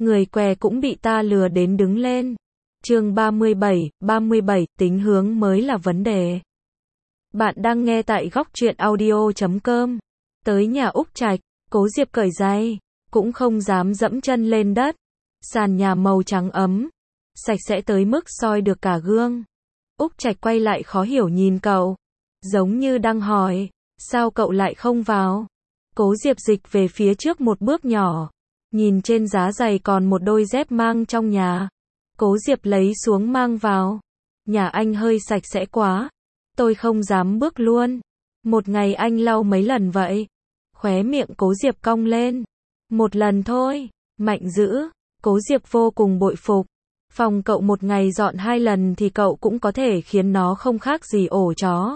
Người què cũng bị ta lừa đến đứng lên. Chương 37, tính hướng mới là vấn đề. Bạn đang nghe tại góc truyện audio.com. Tới nhà Úc Trạch, Cố Diệp cởi giày, cũng không dám dẫm chân lên đất. Sàn nhà màu trắng ấm, sạch sẽ tới mức soi được cả gương. Úc Trạch quay lại khó hiểu nhìn cậu, giống như đang hỏi, sao cậu lại không vào? Cố Diệp dịch về phía trước một bước nhỏ, nhìn trên giá giày còn một đôi dép mang trong nhà. Cố Diệp lấy xuống mang vào. Nhà anh hơi sạch sẽ quá, tôi không dám bước luôn. Một ngày anh lau mấy lần vậy? Khóe miệng Cố Diệp cong lên. Một lần thôi, mạnh dữ. Cố Diệp vô cùng bội phục. Phòng cậu một ngày dọn 2 lần thì cậu cũng có thể khiến nó không khác gì ổ chó.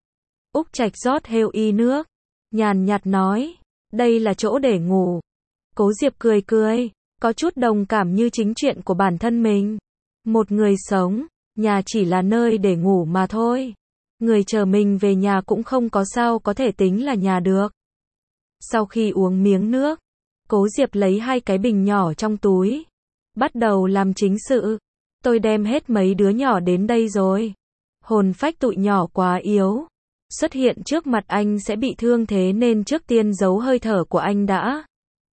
Úc Trạch rót heo y nước, nhàn nhạt nói, đây là chỗ để ngủ. Cố Diệp cười cười, có chút đồng cảm như chính chuyện của bản thân mình. Một người sống, nhà chỉ là nơi để ngủ mà thôi. Người chờ mình về nhà cũng không có sao có thể tính là nhà được. Sau khi uống miếng nước, Cố Diệp lấy 2 cái bình nhỏ trong túi, bắt đầu làm chính sự. Tôi đem hết mấy đứa nhỏ đến đây rồi. Hồn phách tụi nhỏ quá yếu, xuất hiện trước mặt anh sẽ bị thương, thế nên trước tiên giấu hơi thở của anh đã.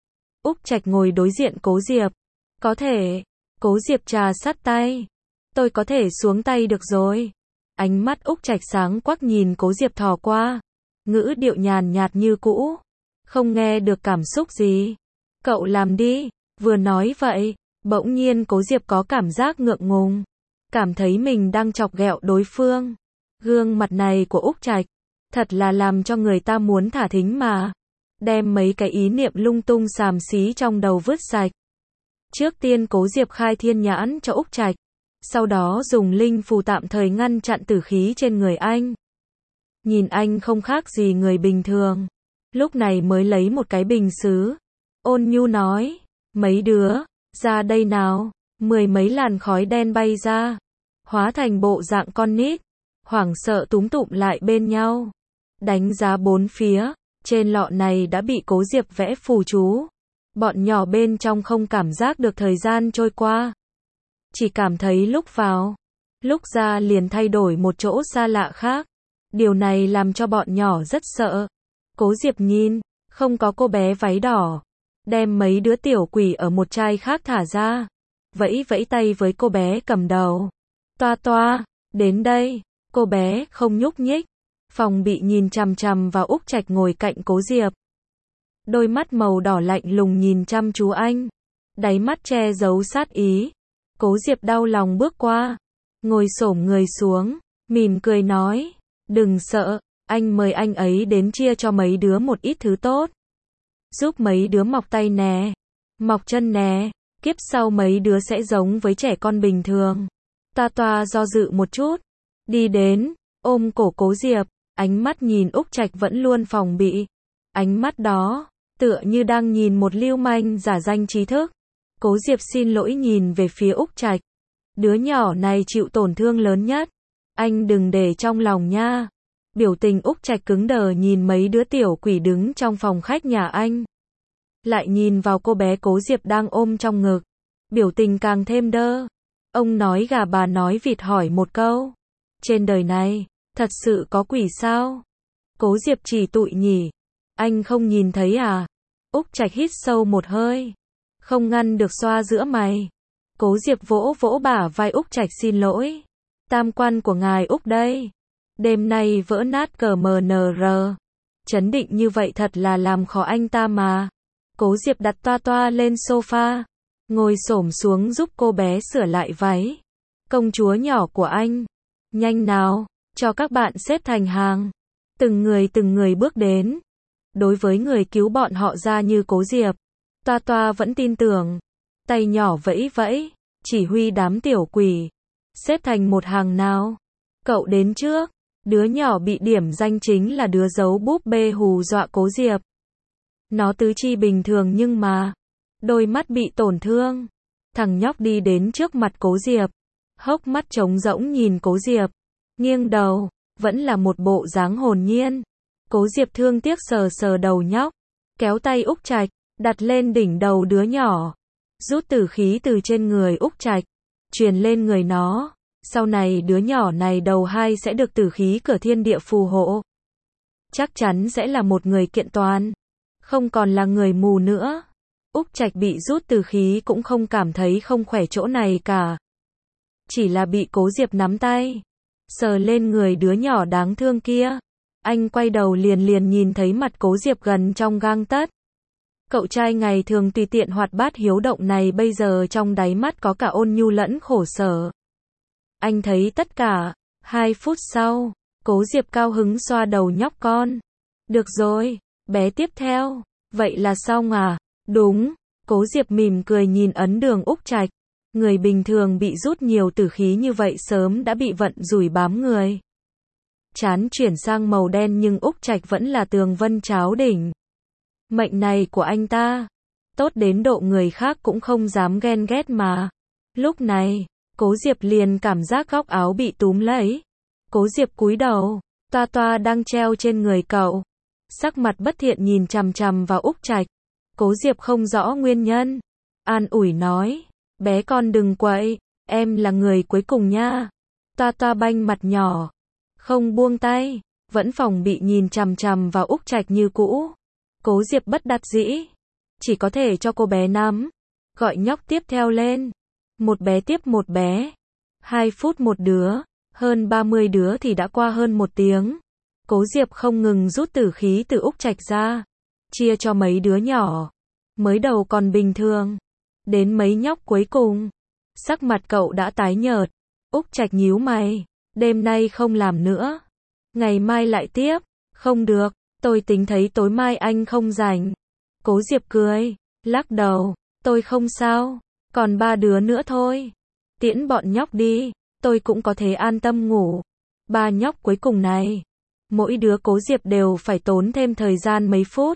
Úc Trạch ngồi đối diện Cố Diệp. Có thể. Cố Diệp trà sát tay. Tôi có thể xuống tay được rồi. Ánh mắt Úc Trạch sáng quắc nhìn Cố Diệp thò qua. Ngữ điệu nhàn nhạt như cũ. Không nghe được cảm xúc gì. Cậu làm đi. Vừa nói vậy, bỗng nhiên Cố Diệp có cảm giác ngượng ngùng. Cảm thấy mình đang chọc ghẹo đối phương. Gương mặt này của Úc Trạch, thật là làm cho người ta muốn thả thính mà. Đem mấy cái ý niệm lung tung xàm xí trong đầu vứt sạch. Trước tiên Cố Diệp khai thiên nhãn cho Úc Trạch, sau đó dùng linh phù tạm thời ngăn chặn tử khí trên người anh. Nhìn anh không khác gì người bình thường, lúc này mới lấy một cái bình sứ, ôn nhu nói, mấy đứa, ra đây nào. 10 mấy làn khói đen bay ra, hóa thành bộ dạng con nít, hoảng sợ túm tụm lại bên nhau. Đánh giá bốn phía, trên lọ này đã bị Cố Diệp vẽ phù chú. Bọn nhỏ bên trong không cảm giác được thời gian trôi qua, chỉ cảm thấy lúc vào, lúc ra liền thay đổi một chỗ xa lạ khác. Điều này làm cho bọn nhỏ rất sợ. Cố Diệp nhìn, không có cô bé váy đỏ, đem mấy đứa tiểu quỷ ở một trai khác thả ra, vẫy vẫy tay với cô bé cầm đầu. Toa toa, đến đây. Cô bé không nhúc nhích, phòng bị nhìn chằm chằm vào Úc Trạch ngồi cạnh Cố Diệp. Đôi mắt màu đỏ lạnh lùng nhìn chăm chú anh, đáy mắt che giấu sát ý. Cố Diệp đau lòng bước qua, ngồi xổm người xuống, mỉm cười nói, đừng sợ, anh mời anh ấy đến chia cho mấy đứa một ít thứ tốt. Giúp mấy đứa mọc tay nè, mọc chân nè, kiếp sau mấy đứa sẽ giống với trẻ con bình thường. Toa toa do dự một chút, đi đến, ôm cổ Cố Diệp, ánh mắt nhìn Úc Trạch vẫn luôn phòng bị. Ánh mắt đó, tựa như đang nhìn một lưu manh giả danh trí thức. Cố Diệp xin lỗi nhìn về phía Úc Trạch. Đứa nhỏ này chịu tổn thương lớn nhất, anh đừng để trong lòng nha. Biểu tình Úc Trạch cứng đờ nhìn mấy đứa tiểu quỷ đứng trong phòng khách nhà anh, lại nhìn vào cô bé Cố Diệp đang ôm trong ngực, biểu tình càng thêm đơ. Ông nói gà bà nói vịt hỏi một câu, trên đời này, thật sự có quỷ sao? Cố Diệp chỉ tụi nhỉ, anh không nhìn thấy à? Úc Trạch hít sâu một hơi, không ngăn được xoa giữa mày. Cố Diệp vỗ vỗ bả vai Úc Trạch, xin lỗi. Tam quan của ngài Úc đây, đêm nay vỡ nát CMNR. Chấn định như vậy thật là làm khó anh ta mà. Cố Diệp đặt toa toa lên sofa, ngồi xổm xuống giúp cô bé sửa lại váy. Công chúa nhỏ của anh, nhanh nào, cho các bạn xếp thành hàng. Từng người bước đến. Đối với người cứu bọn họ ra như Cố Diệp, toa toa vẫn tin tưởng. Tay nhỏ vẫy vẫy, chỉ huy đám tiểu quỷ. Xếp thành một hàng nào. Cậu đến trước. Đứa nhỏ bị điểm danh chính là đứa giấu búp bê hù dọa Cố Diệp. Nó tứ chi bình thường nhưng mà đôi mắt bị tổn thương. Thằng nhóc đi đến trước mặt Cố Diệp, hốc mắt trống rỗng nhìn Cố Diệp, nghiêng đầu, vẫn là một bộ dáng hồn nhiên. Cố Diệp thương tiếc sờ sờ đầu nhóc, kéo tay Úc Trạch, đặt lên đỉnh đầu đứa nhỏ. rút tử khí từ trên người Úc Trạch, truyền lên người nó. Sau này đứa nhỏ này đầu 2 sẽ được tử khí cửa thiên địa phù hộ. Chắc chắn sẽ là một người kiện toàn, không còn là người mù nữa. Úc Trạch bị rút tử khí cũng không cảm thấy không khỏe chỗ này cả. Chỉ là bị Cố Diệp nắm tay, sờ lên người đứa nhỏ đáng thương kia. Anh quay đầu liền nhìn thấy mặt Cố Diệp gần trong gang tấc. Cậu trai ngày thường tùy tiện hoạt bát hiếu động này bây giờ trong đáy mắt có cả ôn nhu lẫn khổ sở. Anh thấy tất cả. 2 phút sau, Cố Diệp cao hứng xoa đầu nhóc con. Được rồi, bé tiếp theo. Vậy là xong à? Đúng. Cố Diệp mỉm cười nhìn ấn đường Úc Trạch. Người bình thường bị rút nhiều tử khí như vậy sớm đã bị vận rủi bám người. Trán chuyển sang màu đen nhưng Úc Trạch vẫn là tường vân cháo đỉnh. Mệnh này của anh ta, tốt đến độ người khác cũng không dám ghen ghét mà. Lúc này, Cố Diệp liền cảm giác góc áo bị túm lấy. Cố Diệp cúi đầu, Toa Toa đang treo trên người cậu. Sắc mặt bất thiện nhìn chằm chằm vào Úc Trạch. Cố Diệp không rõ nguyên nhân. An ủi nói, bé con đừng quậy, em là người cuối cùng nha. Toa Toa banh mặt nhỏ, không buông tay, vẫn phòng bị nhìn chằm chằm vào Úc Trạch như cũ. Cố Diệp bất đắc dĩ, chỉ có thể cho cô bé nắm, gọi nhóc tiếp theo lên. Một bé tiếp một bé. 2 phút một đứa, hơn 30 đứa thì đã qua hơn 1 tiếng. Cố Diệp không ngừng rút tử khí từ Úc Trạch ra, chia cho mấy đứa nhỏ. Mới đầu còn bình thường, đến mấy nhóc cuối cùng, sắc mặt cậu đã tái nhợt. Úc Trạch nhíu mày, đêm nay không làm nữa, ngày mai lại tiếp. Không được, tôi tính thấy tối mai anh không rảnh. Cố Diệp cười, lắc đầu, tôi không sao, còn 3 đứa nữa thôi. Tiễn bọn nhóc đi, tôi cũng có thể an tâm ngủ. 3 nhóc cuối cùng này, mỗi đứa Cố Diệp đều phải tốn thêm thời gian mấy phút.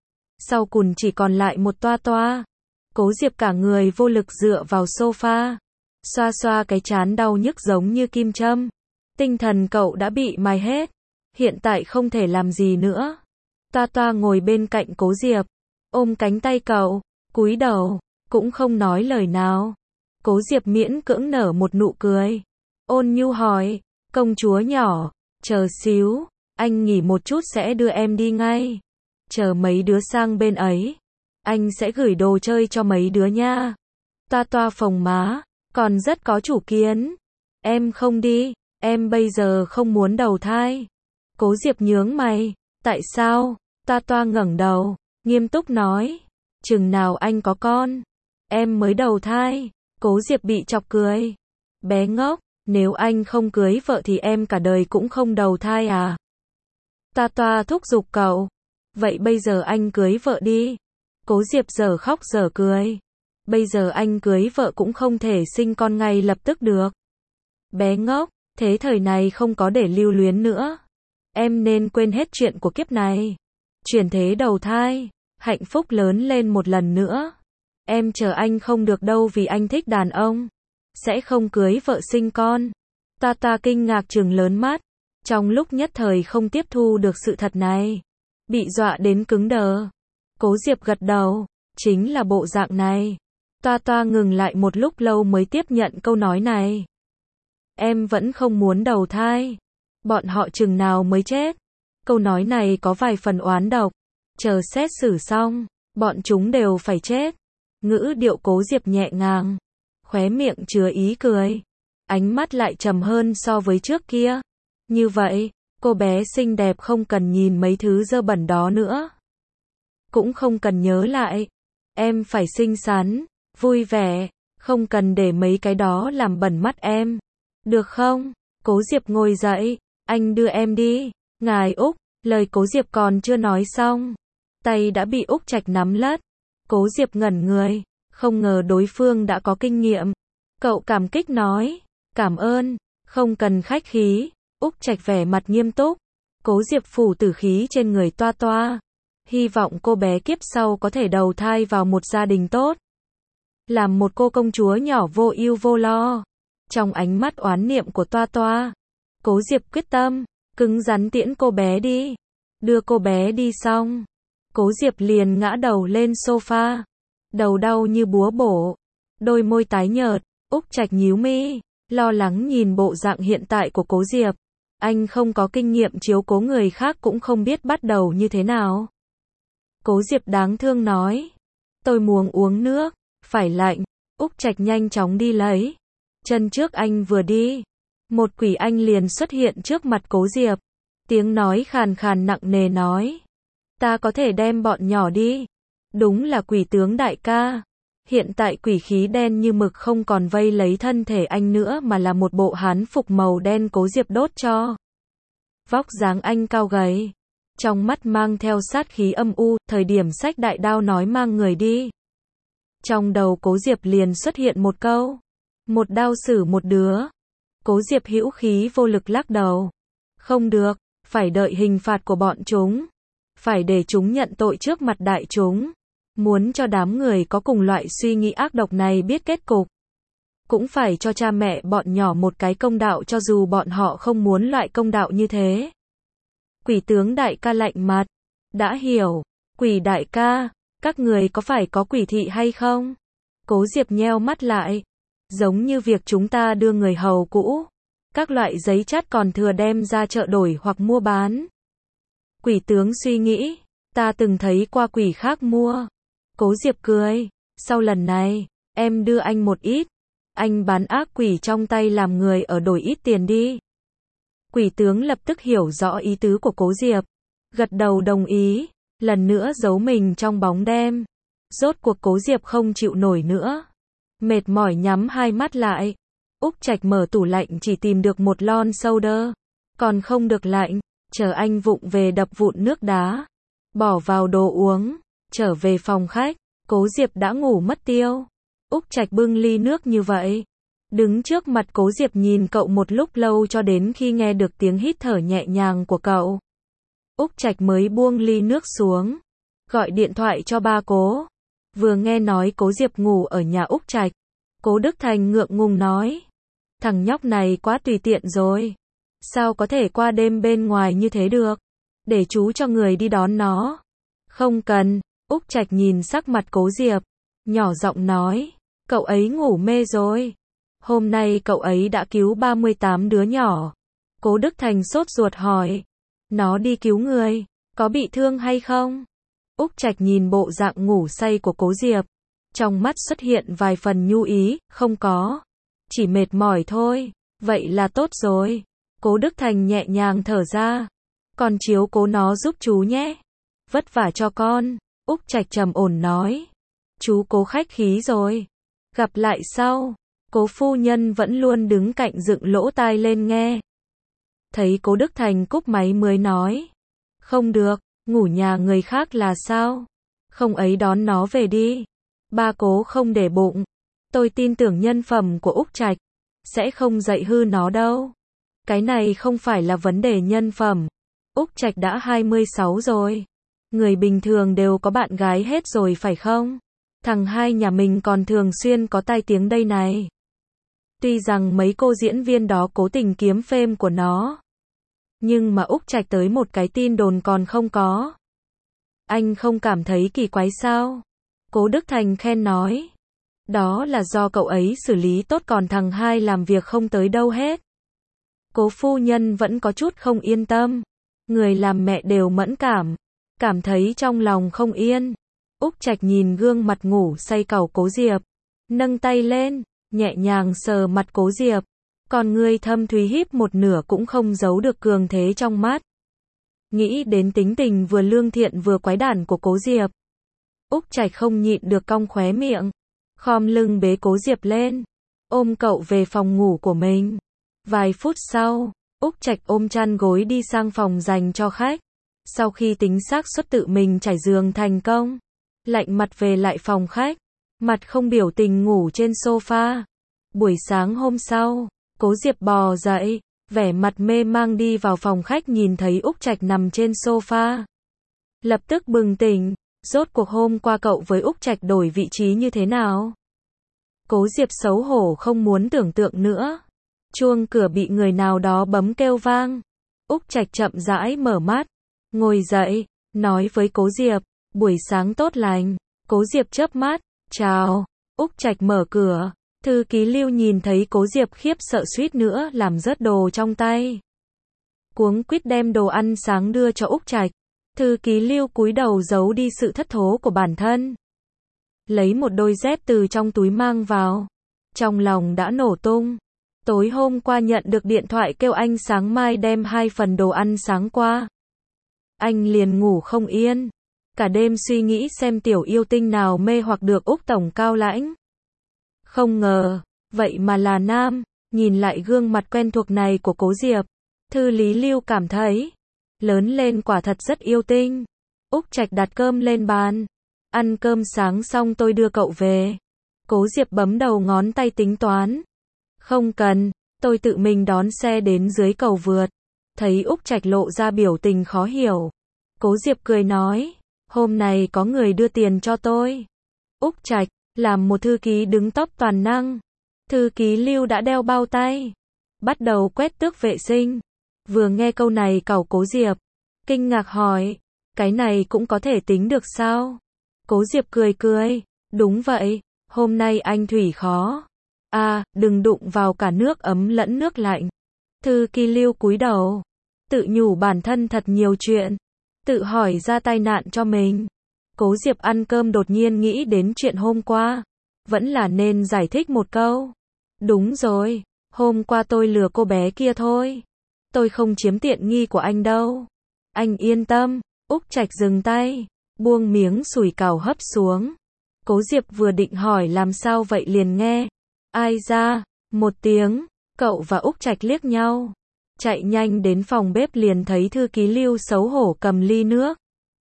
Sau cùng chỉ còn lại một Toa Toa. Cố Diệp cả người vô lực dựa vào sofa, xoa xoa cái trán đau nhức giống như kim châm. Tinh thần cậu đã bị mài hết, hiện tại không thể làm gì nữa. Toa Toa ngồi bên cạnh Cố Diệp, ôm cánh tay cậu, cúi đầu, cũng không nói lời nào. Cố Diệp miễn cưỡng nở một nụ cười, ôn nhu hỏi, công chúa nhỏ, chờ xíu, anh nghỉ một chút sẽ đưa em đi ngay. Chờ mấy đứa sang bên ấy, anh sẽ gửi đồ chơi cho mấy đứa nha. Toa Toa phồng má, còn rất có chủ kiến. Em không đi, em bây giờ không muốn đầu thai. Cố Diệp nhướng mày, tại sao? Toa Toa ngẩng đầu, nghiêm túc nói, chừng nào anh có con, em mới đầu thai. Cố Diệp bị chọc cười, bé ngốc, nếu anh không cưới vợ thì em cả đời cũng không đầu thai à? Toa Toa thúc giục cậu, vậy bây giờ anh cưới vợ đi. Cố Diệp giờ khóc giờ cười, bây giờ anh cưới vợ cũng không thể sinh con ngay lập tức được. Bé ngốc, thế thời này không có để lưu luyến nữa. Em nên quên hết chuyện của kiếp này. Chuyển thế đầu thai, hạnh phúc lớn lên một lần nữa. Em chờ anh không được đâu vì anh thích đàn ông. Sẽ không cưới vợ sinh con. Toa Toa kinh ngạc trừng lớn mắt. Trong lúc nhất thời không tiếp thu được sự thật này. Bị dọa đến cứng đờ. Cố Diệp gật đầu. Chính là bộ dạng này. Toa Toa ngừng lại một lúc lâu mới tiếp nhận câu nói này. Em vẫn không muốn đầu thai. Bọn họ chừng nào mới chết. Câu nói này có vài phần oán độc. Chờ xét xử xong, bọn chúng đều phải chết. Ngữ điệu Cố Diệp nhẹ nhàng, khóe miệng chứa ý cười, ánh mắt lại trầm hơn so với trước kia. Như vậy, cô bé xinh đẹp không cần nhìn mấy thứ dơ bẩn đó nữa. Cũng không cần nhớ lại. Em phải xinh xắn, vui vẻ, không cần để mấy cái đó làm bẩn mắt em. Được không? Cố Diệp ngồi dậy, anh đưa em đi. Ngài Úc, lời Cố Diệp còn chưa nói xong, tay đã bị Úc Trạch nắm lất. Cố Diệp ngẩn người, không ngờ đối phương đã có kinh nghiệm. Cậu cảm kích nói, cảm ơn, không cần khách khí. Úc Trạch vẻ mặt nghiêm túc. Cố Diệp phủ tử khí trên người Toa Toa. Hy vọng cô bé kiếp sau có thể đầu thai vào một gia đình tốt. Làm một cô công chúa nhỏ vô ưu vô lo. Trong ánh mắt oán niệm của Toa Toa, Cố Diệp quyết tâm, cứng rắn tiễn cô bé đi. Đưa cô bé đi xong, Cố Diệp liền ngã đầu lên sofa. đầu đau như búa bổ, đôi môi tái nhợt, Úc Trạch nhíu mi, lo lắng nhìn bộ dạng hiện tại của Cố Diệp. Anh không có kinh nghiệm chiếu cố người khác cũng không biết bắt đầu như thế nào. Cố Diệp đáng thương nói, tôi muốn uống nước, phải lạnh. Úc Trạch nhanh chóng đi lấy. Chân trước anh vừa đi, một quỷ anh liền xuất hiện trước mặt Cố Diệp. Tiếng nói khàn khàn nặng nề nói, ta có thể đem bọn nhỏ đi. Đúng là quỷ tướng đại ca. Hiện tại quỷ khí đen như mực không còn vây lấy thân thể anh nữa mà là một bộ hán phục màu đen Cố Diệp đốt cho. Vóc dáng anh cao gầy, trong mắt mang theo sát khí âm u, thời điểm xách đại đao nói mang người đi. Trong đầu Cố Diệp liền xuất hiện một câu, một đao xử một đứa. Cố Diệp hữu khí vô lực lắc đầu, không được, phải đợi hình phạt của bọn chúng, phải để chúng nhận tội trước mặt đại chúng. Muốn cho đám người có cùng loại suy nghĩ ác độc này biết kết cục, cũng phải cho cha mẹ bọn nhỏ một cái công đạo cho dù bọn họ không muốn loại công đạo như thế. Quỷ tướng đại ca lạnh mặt, đã hiểu, quỷ đại ca, các người có phải có quỷ thị hay không? Cố Diệp nheo mắt lại, giống như việc chúng ta đưa người hầu cũ, các loại giấy chát còn thừa đem ra chợ đổi hoặc mua bán. Quỷ tướng suy nghĩ, ta từng thấy qua quỷ khác mua. Cố Diệp cười, sau lần này, em đưa anh một ít. Anh bán ác quỷ trong tay làm người ở đổi ít tiền đi. Quỷ tướng lập tức hiểu rõ ý tứ của Cố Diệp, gật đầu đồng ý, lần nữa giấu mình trong bóng đêm. Rốt cuộc Cố Diệp không chịu nổi nữa, mệt mỏi nhắm hai mắt lại. Úc Trạch mở tủ lạnh chỉ tìm được một lon soda, còn không được lạnh, chờ anh vụng về đập vụn nước đá, bỏ vào đồ uống, trở về phòng khách. Cố Diệp đã ngủ mất tiêu. Úc Trạch bưng ly nước như vậy, đứng trước mặt Cố Diệp nhìn cậu một lúc lâu cho đến khi nghe được tiếng hít thở nhẹ nhàng của cậu. Úc Trạch mới buông ly nước xuống, gọi điện thoại cho ba Cố. Vừa nghe nói Cố Diệp ngủ ở nhà Úc Trạch, Cố Đức Thành ngượng ngùng nói, thằng nhóc này quá tùy tiện rồi, sao có thể qua đêm bên ngoài như thế được, để chú cho người đi đón nó. Không cần. Úc Trạch nhìn sắc mặt Cố Diệp, nhỏ giọng nói, cậu ấy ngủ mê rồi. Hôm nay cậu ấy đã cứu 38 đứa nhỏ. Cố Đức Thành sốt ruột hỏi, nó đi cứu người, có bị thương hay không? Úc Trạch nhìn bộ dạng ngủ say của Cố Diệp, trong mắt xuất hiện vài phần nhu ý, không có, chỉ mệt mỏi thôi. Vậy là tốt rồi. Cố Đức Thành nhẹ nhàng thở ra, con chiếu cố nó giúp chú nhé. Vất vả cho con. Úc Trạch trầm ổn nói, chú Cố khách khí rồi, gặp lại sau. Cố phu nhân vẫn luôn đứng cạnh dựng lỗ tai lên nghe. Thấy Cố Đức Thành cúp máy mới nói, không được, ngủ nhà người khác là sao? Không ấy đón nó về đi. Ba Cố không để bụng, tôi tin tưởng nhân phẩm của Úc Trạch, sẽ không dạy hư nó đâu. Cái này không phải là vấn đề nhân phẩm. Úc Trạch đã 26 rồi. Người bình thường đều có bạn gái hết rồi phải không? Thằng hai nhà mình còn thường xuyên có tai tiếng đây này. Tuy rằng mấy cô diễn viên đó cố tình kiếm fame của nó, nhưng mà Úc Trạch tới một cái tin đồn còn không có. Anh không cảm thấy kỳ quái sao? Cố Đức Thành khen nói, đó là do cậu ấy xử lý tốt còn thằng hai làm việc không tới đâu hết. Cố phu nhân vẫn có chút không yên tâm. Người làm mẹ đều mẫn cảm thấy trong lòng không yên. Úc Trạch nhìn gương mặt ngủ say cẩu Cố Diệp, nâng tay lên, nhẹ nhàng sờ mặt Cố Diệp, còn người thâm thúy híp một nửa cũng không giấu được cường thế trong mắt. Nghĩ đến tính tình vừa lương thiện vừa quái đản của Cố Diệp, Úc Trạch không nhịn được cong khóe miệng, khom lưng bế Cố Diệp lên, ôm cậu về phòng ngủ của mình. Vài phút sau, Úc Trạch ôm chăn gối đi sang phòng dành cho khách. Sau khi tính xác suất tự mình trải giường thành công, lạnh mặt về lại phòng khách, mặt không biểu tình ngủ trên sofa. Buổi sáng hôm sau, Cố Diệp bò dậy, vẻ mặt mê mang đi vào phòng khách nhìn thấy Úc Trạch nằm trên sofa. Lập tức bừng tỉnh, rốt cuộc hôm qua cậu với Úc Trạch đổi vị trí như thế nào? Cố Diệp xấu hổ không muốn tưởng tượng nữa. Chuông cửa bị người nào đó bấm kêu vang. Úc Trạch chậm rãi mở mắt, ngồi dậy, nói với Cố Diệp, buổi sáng tốt lành. Cố Diệp chớp mắt, Chào. Úc Trạch mở cửa. Thư ký Lưu nhìn thấy Cố Diệp khiếp sợ suýt nữa làm rớt đồ trong tay. Cuống quýt đem đồ ăn sáng đưa cho Úc Trạch. Thư ký Lưu cúi đầu giấu đi sự thất thố của bản thân. Lấy một đôi dép từ trong túi mang vào. Trong lòng đã nổ tung. Tối hôm qua nhận được điện thoại kêu anh sáng mai đem 2 phần đồ ăn sáng qua. Anh liền ngủ không yên. Cả đêm suy nghĩ xem tiểu yêu tinh nào mê hoặc được Úc tổng cao lãnh. Không ngờ, vậy mà là nam. Nhìn lại gương mặt quen thuộc này của Cố Diệp, Thư Lý Lưu cảm thấy, lớn lên quả thật rất yêu tinh. Úc Trạch đặt cơm lên bàn. Ăn cơm sáng xong tôi đưa cậu về. Cố Diệp bấm đầu ngón tay tính toán. Không cần, tôi tự mình đón xe đến dưới cầu vượt. Thấy Úc Trạch lộ ra biểu tình khó hiểu. Cố Diệp cười nói, hôm nay có người đưa tiền cho tôi. Úc Trạch, làm một thư ký đứng top toàn năng. Thư ký Lưu đã đeo bao tay. Bắt đầu quét tước vệ sinh. Vừa nghe câu này cẩu Cố Diệp. Kinh ngạc hỏi, cái này cũng có thể tính được sao? Cố Diệp cười cười, đúng vậy, hôm nay anh thủy khó. À, đừng đụng vào cả nước ấm lẫn nước lạnh. Thư ký Lưu cúi đầu. Tự nhủ bản thân thật nhiều chuyện. Tự hỏi ra tai nạn cho mình. Cố Diệp ăn cơm đột nhiên nghĩ đến chuyện hôm qua. Vẫn là nên giải thích một câu. Đúng rồi, hôm qua tôi lừa cô bé kia thôi. Tôi không chiếm tiện nghi của anh đâu. Anh yên tâm. Úc Trạch dừng tay, buông miếng sủi cảo hấp xuống. Cố Diệp vừa định hỏi làm sao vậy liền nghe. Ai ra, một tiếng, cậu và Úc Trạch liếc nhau. Chạy nhanh đến phòng bếp liền thấy thư ký Lưu xấu hổ cầm ly nước.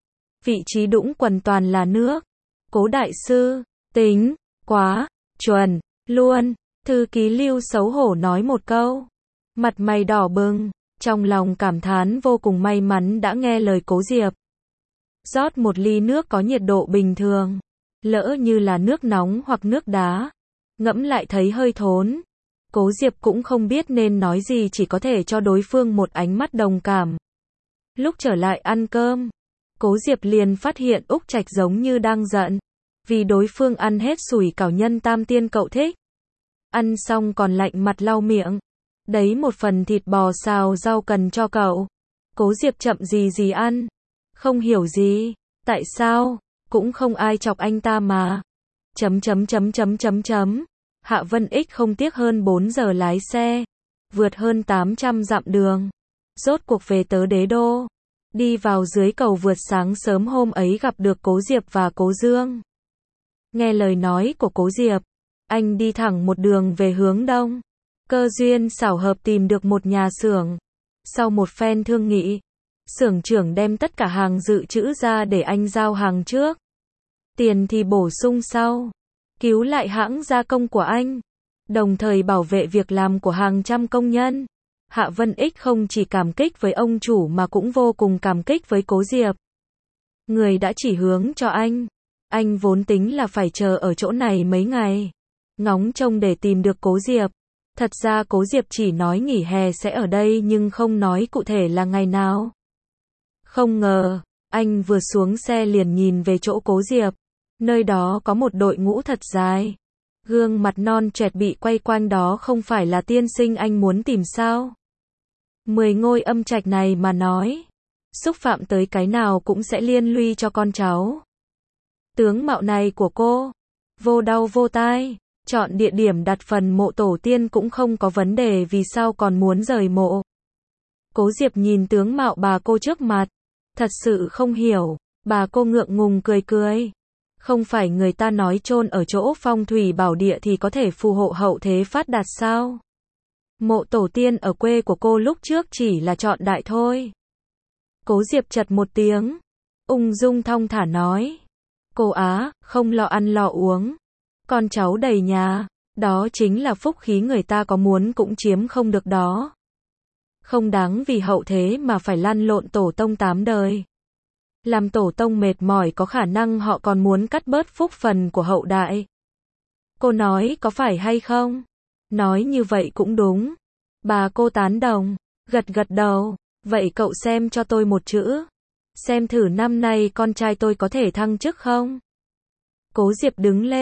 Vị trí đũng quần toàn là nước. Cố đại sư, tính, quá, chuẩn, luôn. Thư ký Lưu xấu hổ nói một câu. Mặt mày đỏ bừng, trong lòng cảm thán vô cùng may mắn đã nghe lời Cố Diệp. Rót một ly nước có nhiệt độ bình thường. Lỡ như là nước nóng hoặc nước đá. Ngẫm lại thấy hơi thốn. Cố Diệp cũng không biết nên nói gì, chỉ có thể cho đối phương một ánh mắt đồng cảm. Lúc trở lại ăn cơm, Cố Diệp liền phát hiện Úc Trạch giống như đang giận. Vì đối phương ăn hết sủi cảo nhân tam tiên cậu thích. Ăn xong còn lạnh mặt lau miệng. Đấy một phần thịt bò xào rau cần cho cậu. Cố Diệp chậm gì ăn. Không hiểu gì. Tại sao? Cũng không ai chọc anh ta mà. Hạ Vân Ích không tiếc hơn 4 giờ lái xe. Vượt hơn 800 dặm đường. Rốt cuộc về tới Đế Đô. Đi vào dưới cầu vượt sáng sớm hôm ấy gặp được Cố Diệp và Cố Dương. Nghe lời nói của Cố Diệp, anh đi thẳng một đường về hướng đông. Cơ duyên xảo hợp tìm được một nhà xưởng. Sau một phen thương nghị, xưởng trưởng đem tất cả hàng dự trữ ra để anh giao hàng trước. Tiền thì bổ sung sau. Cứu lại hãng gia công của anh. Đồng thời bảo vệ việc làm của hàng trăm công nhân. Hạ Vân Ích không chỉ cảm kích với ông chủ mà cũng vô cùng cảm kích với Cố Diệp. Người đã chỉ hướng cho anh. Anh vốn tính là phải chờ ở chỗ này mấy ngày. Ngóng trông để tìm được Cố Diệp. Thật ra Cố Diệp chỉ nói nghỉ hè sẽ ở đây nhưng không nói cụ thể là ngày nào. Không ngờ, anh vừa xuống xe liền nhìn về chỗ Cố Diệp. Nơi đó có một đội ngũ thật dài. Gương mặt non trẻ bị quay quanh đó không phải là tiên sinh anh muốn tìm sao? 10 ngôi âm trạch này mà nói. Xúc phạm tới cái nào cũng sẽ liên lụy cho con cháu. Tướng mạo này của cô. Vô đau vô tai. Chọn địa điểm đặt phần mộ tổ tiên cũng không có vấn đề, vì sao còn muốn rời mộ. Cố Diệp nhìn tướng mạo bà cô trước mặt. Thật sự không hiểu. Bà cô ngượng ngùng cười cười. Không phải người ta nói chôn ở chỗ phong thủy bảo địa thì có thể phù hộ hậu thế phát đạt sao? Mộ tổ tiên ở quê của cô lúc trước chỉ là chọn đại thôi. Cố Diệp chật một tiếng. Ung dung thong thả nói. Cô Á, không lo ăn lo uống. Con cháu đầy nhà. Đó chính là phúc khí, người ta có muốn cũng chiếm không được đó. Không đáng vì hậu thế mà phải lăn lộn tổ tông 8 đời. Làm tổ tông mệt mỏi, có khả năng họ còn muốn cắt bớt phúc phần của hậu đại. Cô nói có phải hay không? Nói như vậy cũng đúng. Bà cô tán đồng, gật gật đầu. Vậy cậu xem cho tôi một chữ. Xem thử năm nay con trai tôi có thể thăng chức không? Cố Diệp đứng lên.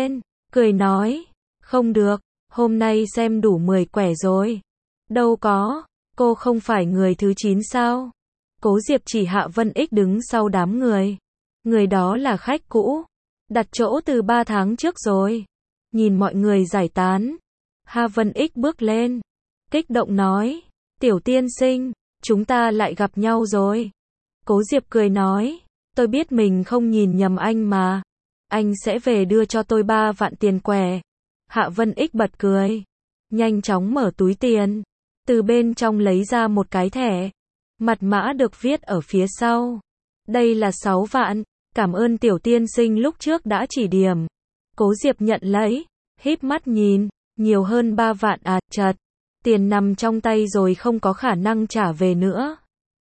cười nói, không được, hôm nay xem đủ 10 quẻ rồi. Đâu có, cô không phải người thứ 9 sao? Cố Diệp chỉ Hạ Vân Ích đứng sau đám người. Người đó là khách cũ, đặt chỗ từ 3 tháng trước rồi. Nhìn mọi người giải tán, Hạ Vân Ích bước lên, kích động nói, tiểu tiên sinh, chúng ta lại gặp nhau rồi. Cố Diệp cười nói, tôi biết mình không nhìn nhầm anh mà. Anh sẽ về đưa cho tôi 3 vạn tiền quẻ. Hạ Vân Ích bật cười, nhanh chóng mở túi tiền, từ bên trong lấy ra một cái thẻ, mật mã được viết ở phía sau. Đây là 6 vạn, cảm ơn tiểu tiên sinh lúc trước đã chỉ điểm. Cố Diệp nhận lấy, híp mắt nhìn, nhiều hơn 3 vạn à, chật. Tiền nằm trong tay rồi không có khả năng trả về nữa.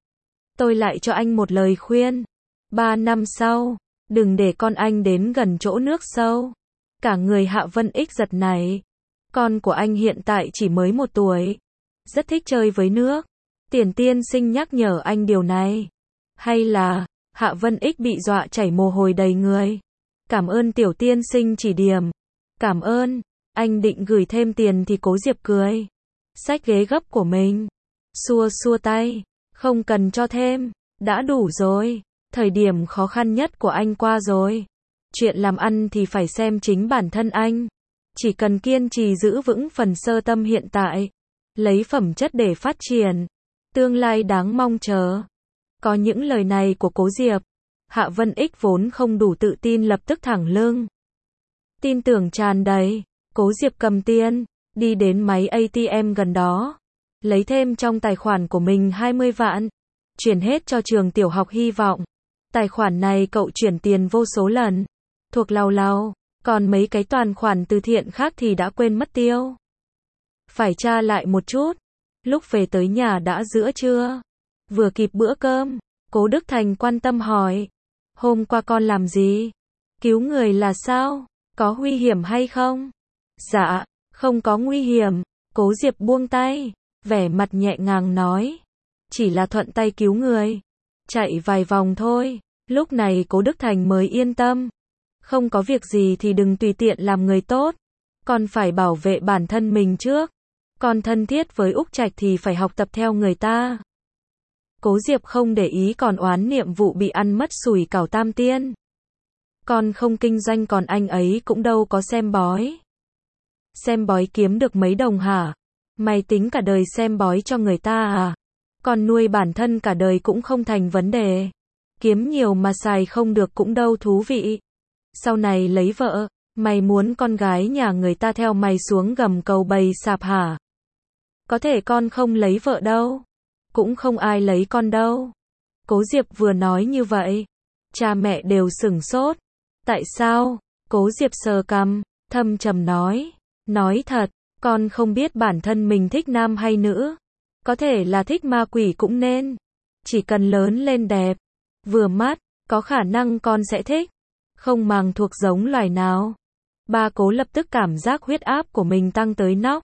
Tôi lại cho anh một lời khuyên. 3 năm sau, đừng để con anh đến gần chỗ nước sâu. Cả người Hạ Vân Ích giật nảy. Con của anh hiện tại chỉ mới 1 tuổi. Rất thích chơi với nước. Tiền tiên sinh nhắc nhở anh điều này. Hay là, Hạ Vân Ích bị dọa chảy mồ hôi đầy người. Cảm ơn tiểu tiên sinh chỉ điểm. Cảm ơn, anh định gửi thêm tiền thì Cố Diệp cười. Xách ghế gấp của mình. Xua xua tay. Không cần cho thêm. Đã đủ rồi. Thời điểm khó khăn nhất của anh qua rồi. Chuyện làm ăn thì phải xem chính bản thân anh. Chỉ cần kiên trì giữ vững phần sơ tâm hiện tại. Lấy phẩm chất để phát triển. Tương lai đáng mong chờ. Có những lời này của Cố Diệp, Hạ Vân Ích vốn không đủ tự tin lập tức thẳng lưng. Tin tưởng tràn đầy, Cố Diệp cầm tiền, đi đến máy ATM gần đó. Lấy thêm trong tài khoản của mình 20 vạn. Chuyển hết cho trường tiểu học Hy vọng. Tài khoản này cậu chuyển tiền vô số lần. Thuộc lau lau, còn mấy cái toàn khoản từ thiện khác thì đã quên mất tiêu. Phải tra lại một chút. Lúc về tới nhà đã giữa trưa. Vừa kịp bữa cơm, Cố Đức Thành quan tâm hỏi. Hôm qua con làm gì? Cứu người là sao? Có nguy hiểm hay không? Dạ, không có nguy hiểm. Cố Diệp buông tay, vẻ mặt nhẹ nhàng nói. Chỉ là thuận tay cứu người. Chạy vài vòng thôi. Lúc này Cố Đức Thành mới yên tâm. Không có việc gì thì đừng tùy tiện làm người tốt. Con phải bảo vệ bản thân mình trước. Con thân thiết với Úc Trạch thì phải học tập theo người ta. Cố Diệp không để ý còn oán niệm vụ bị ăn mất sủi cảo tam tiên. Con không kinh doanh còn anh ấy cũng đâu có xem bói. Xem bói kiếm được mấy đồng hả? Mày tính cả đời xem bói cho người ta à? Con nuôi bản thân cả đời cũng không thành vấn đề. Kiếm nhiều mà xài không được cũng đâu thú vị. Sau này lấy vợ, mày muốn con gái nhà người ta theo mày xuống gầm cầu bầy sạp hả? Có thể con không lấy vợ đâu. Cũng không ai lấy con đâu. Cố Diệp vừa nói như vậy. Cha mẹ đều sửng sốt. Tại sao? Cố Diệp sờ cằm, thâm trầm nói. Nói thật, con không biết bản thân mình thích nam hay nữ. Có thể là thích ma quỷ cũng nên. Chỉ cần lớn lên đẹp, vừa mắt, có khả năng con sẽ thích. Không màng thuộc giống loài nào. Ba Cố lập tức cảm giác huyết áp của mình tăng tới nóc.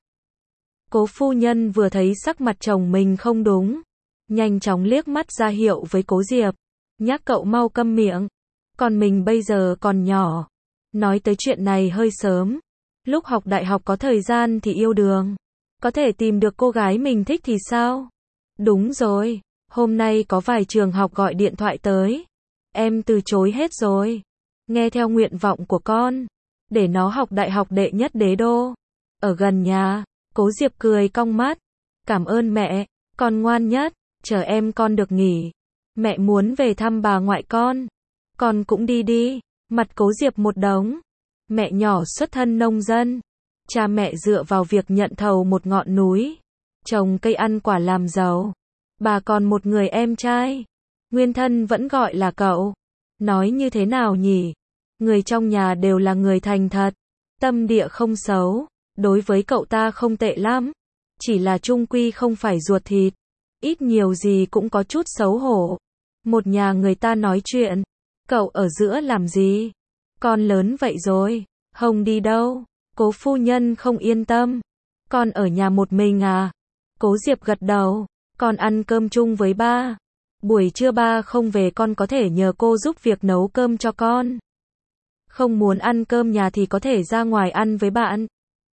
Cố phu nhân vừa thấy sắc mặt chồng mình không đúng. Nhanh chóng liếc mắt ra hiệu với Cố Diệp. Nhắc cậu mau câm miệng. Còn mình bây giờ còn nhỏ. Nói tới chuyện này hơi sớm. Lúc học đại học có thời gian thì yêu đương. Có thể tìm được cô gái mình thích thì sao? Đúng rồi. Hôm nay có vài trường học gọi điện thoại tới. Em từ chối hết rồi. Nghe theo nguyện vọng của con. Để nó học đại học đệ nhất đế đô. Ở gần nhà. Cố Diệp cười cong mắt. Cảm ơn mẹ. Con ngoan nhất. Chờ em con được nghỉ. Mẹ muốn về thăm bà ngoại con. Con cũng đi đi. Mặt Cố Diệp một đống. Mẹ nhỏ xuất thân nông dân. Cha mẹ dựa vào việc nhận thầu một ngọn núi. Trồng cây ăn quả làm giàu. Bà còn một người em trai. Nguyên thân vẫn gọi là cậu. Nói như thế nào nhỉ? Người trong nhà đều là người thành thật. Tâm địa không xấu. Đối với cậu ta không tệ lắm. Chỉ là chung quy không phải ruột thịt. Ít nhiều gì cũng có chút xấu hổ. Một nhà người ta nói chuyện. Cậu ở giữa làm gì? Con lớn vậy rồi. Không đi đâu. Cố phu nhân không yên tâm. Con ở nhà một mình à? Cố Diệp gật đầu. Con ăn cơm chung với ba. Buổi trưa ba không về con có thể nhờ cô giúp việc nấu cơm cho con. Không muốn ăn cơm nhà thì có thể ra ngoài ăn với bạn.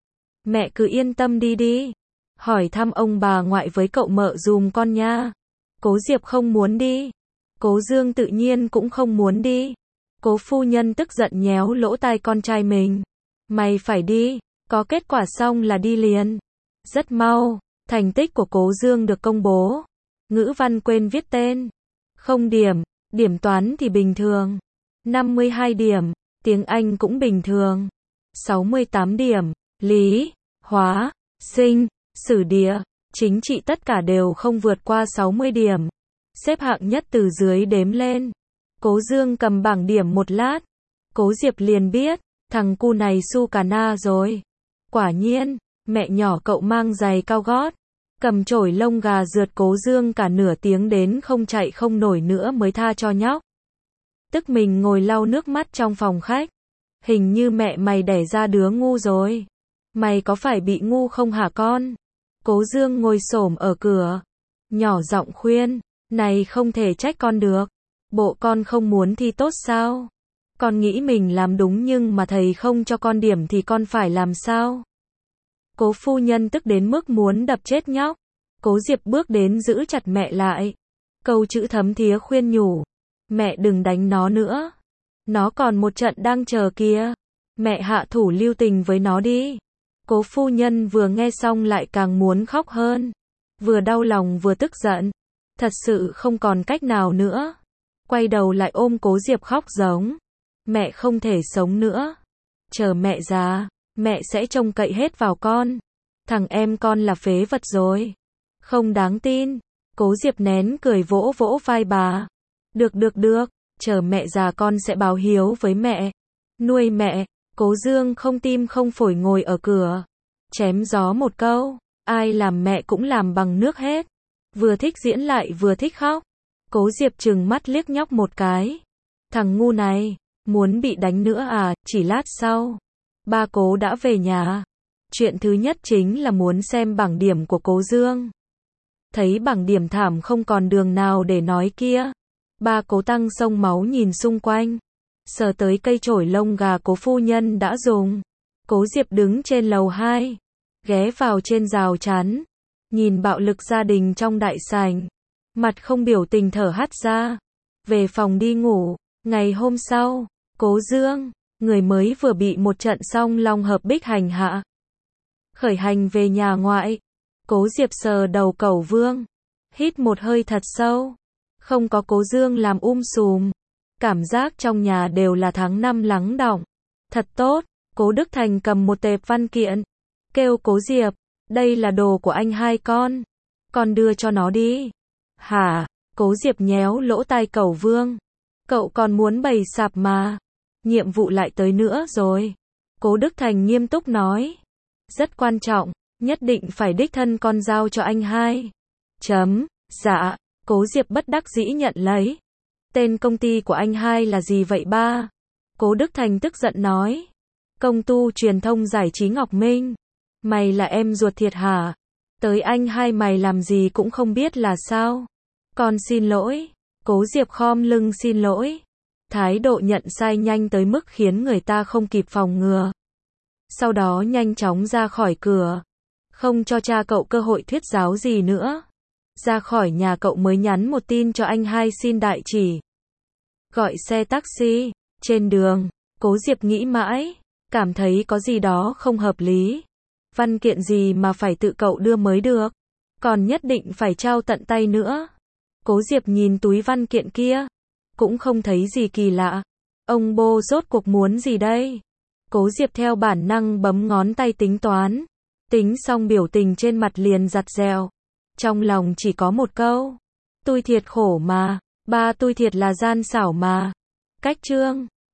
Mẹ cứ yên tâm đi đi. Hỏi thăm ông bà ngoại với cậu mợ dùm con nha. Cố Diệp không muốn đi. Cố Dương tự nhiên cũng không muốn đi. Cố phu nhân tức giận nhéo lỗ tai con trai mình. Mày phải đi, có kết quả xong là đi liền. Rất mau, thành tích của Cố Dương được công bố. Ngữ văn quên viết tên. 0 điểm, điểm toán thì bình thường. 52 điểm, tiếng Anh cũng bình thường. 68 điểm, lý, hóa, sinh, sử địa, chính trị tất cả đều không vượt qua 60 điểm. Xếp hạng nhất từ dưới đếm lên. Cố Dương cầm bảng điểm một lát. Cố Diệp liền biết, thằng cu này su cà na rồi. Quả nhiên, mẹ nhỏ cậu mang giày cao gót, cầm chổi lông gà rượt Cố Dương cả nửa tiếng đến không chạy không nổi nữa mới tha cho nhóc. Tức mình ngồi lau nước mắt trong phòng khách. Hình như mẹ mày đẻ ra đứa ngu rồi. Mày có phải bị ngu không hả con? Cố Dương ngồi xổm ở cửa, nhỏ giọng khuyên, này không thể trách con được. Bộ con không muốn thi tốt sao? Con nghĩ mình làm đúng nhưng mà thầy không cho con điểm thì con phải làm sao? Cố phu nhân tức đến mức muốn đập chết nhóc. Cố Diệp bước đến giữ chặt mẹ lại. Câu chữ thấm thía khuyên nhủ. Mẹ đừng đánh nó nữa. Nó còn một trận đang chờ kìa. Mẹ hạ thủ lưu tình với nó đi. Cố phu nhân vừa nghe xong lại càng muốn khóc hơn. Vừa đau lòng vừa tức giận. Thật sự không còn cách nào nữa. Quay đầu lại ôm Cố Diệp khóc giống. Mẹ không thể sống nữa. Chờ mẹ già, mẹ sẽ trông cậy hết vào con. Thằng em con là phế vật rồi. Không đáng tin. Cố Diệp nén cười vỗ vỗ vai bà. Được, chờ mẹ già con sẽ báo hiếu với mẹ. Nuôi mẹ. Cố Dương không tim không phổi ngồi ở cửa. Chém gió một câu. Ai làm mẹ cũng làm bằng nước hết. Vừa thích diễn lại vừa thích khóc. Cố Diệp trừng mắt liếc nhóc một cái. Thằng ngu này, muốn bị đánh nữa à? Chỉ lát sau, ba Cố đã về nhà. Chuyện thứ nhất chính là muốn xem bảng điểm của Cố Dương. Thấy bảng điểm thảm không còn đường nào để nói kia. Ba Cố tăng xông máu nhìn xung quanh. Sờ tới cây chổi lông gà Cố phu nhân đã dùng. Cố Diệp đứng trên lầu 2. Ghé vào trên rào chắn. Nhìn bạo lực gia đình trong đại sảnh. Mặt không biểu tình thở hắt ra. Về phòng đi ngủ. Ngày hôm sau, Cố Dương, người mới vừa bị một trận song long hợp bích hành hạ. Khởi hành về nhà ngoại. Cố Diệp sờ đầu cẩu vương. Hít một hơi thật sâu. Không có Cố Dương làm sùm. Cảm giác trong nhà đều là tháng năm lắng đọng. Thật tốt. Cố Đức Thành cầm một tệp văn kiện. Kêu Cố Diệp. Đây là đồ của anh hai con. Con đưa cho nó đi. Hả? Cố Diệp nhéo lỗ tai cẩu vương. Cậu còn muốn bày sạp mà. Nhiệm vụ lại tới nữa rồi. Cố Đức Thành nghiêm túc nói. Rất quan trọng. Nhất định phải đích thân con giao cho anh hai. Dạ. Cố Diệp bất đắc dĩ nhận lấy. Tên công ty của anh hai là gì vậy ba? Cố Đức Thành tức giận nói. Công tu truyền thông giải trí Ngọc Minh. Mày là em ruột thiệt hả? Tới anh hai mày làm gì cũng không biết là sao? Con xin lỗi. Cố Diệp khom lưng xin lỗi. Thái độ nhận sai nhanh tới mức khiến người ta không kịp phòng ngừa. Sau đó nhanh chóng ra khỏi cửa. Không cho cha cậu cơ hội thuyết giáo gì nữa. Ra khỏi nhà cậu mới nhắn một tin cho anh hai xin đại chỉ. Gọi xe taxi. Trên đường, Cố Diệp nghĩ mãi. Cảm thấy có gì đó không hợp lý. Văn kiện gì mà phải tự cậu đưa mới được. Còn nhất định phải trao tận tay nữa. Cố Diệp nhìn túi văn kiện kia. Cũng không thấy gì kỳ lạ. Ông bô rốt cuộc muốn gì đây? Cố Diệp theo bản năng bấm ngón tay tính toán. Tính xong biểu tình trên mặt liền giặt dẹo. Trong lòng chỉ có một câu. Tôi thiệt khổ mà. Ba tôi thiệt là gian xảo mà. Cách chương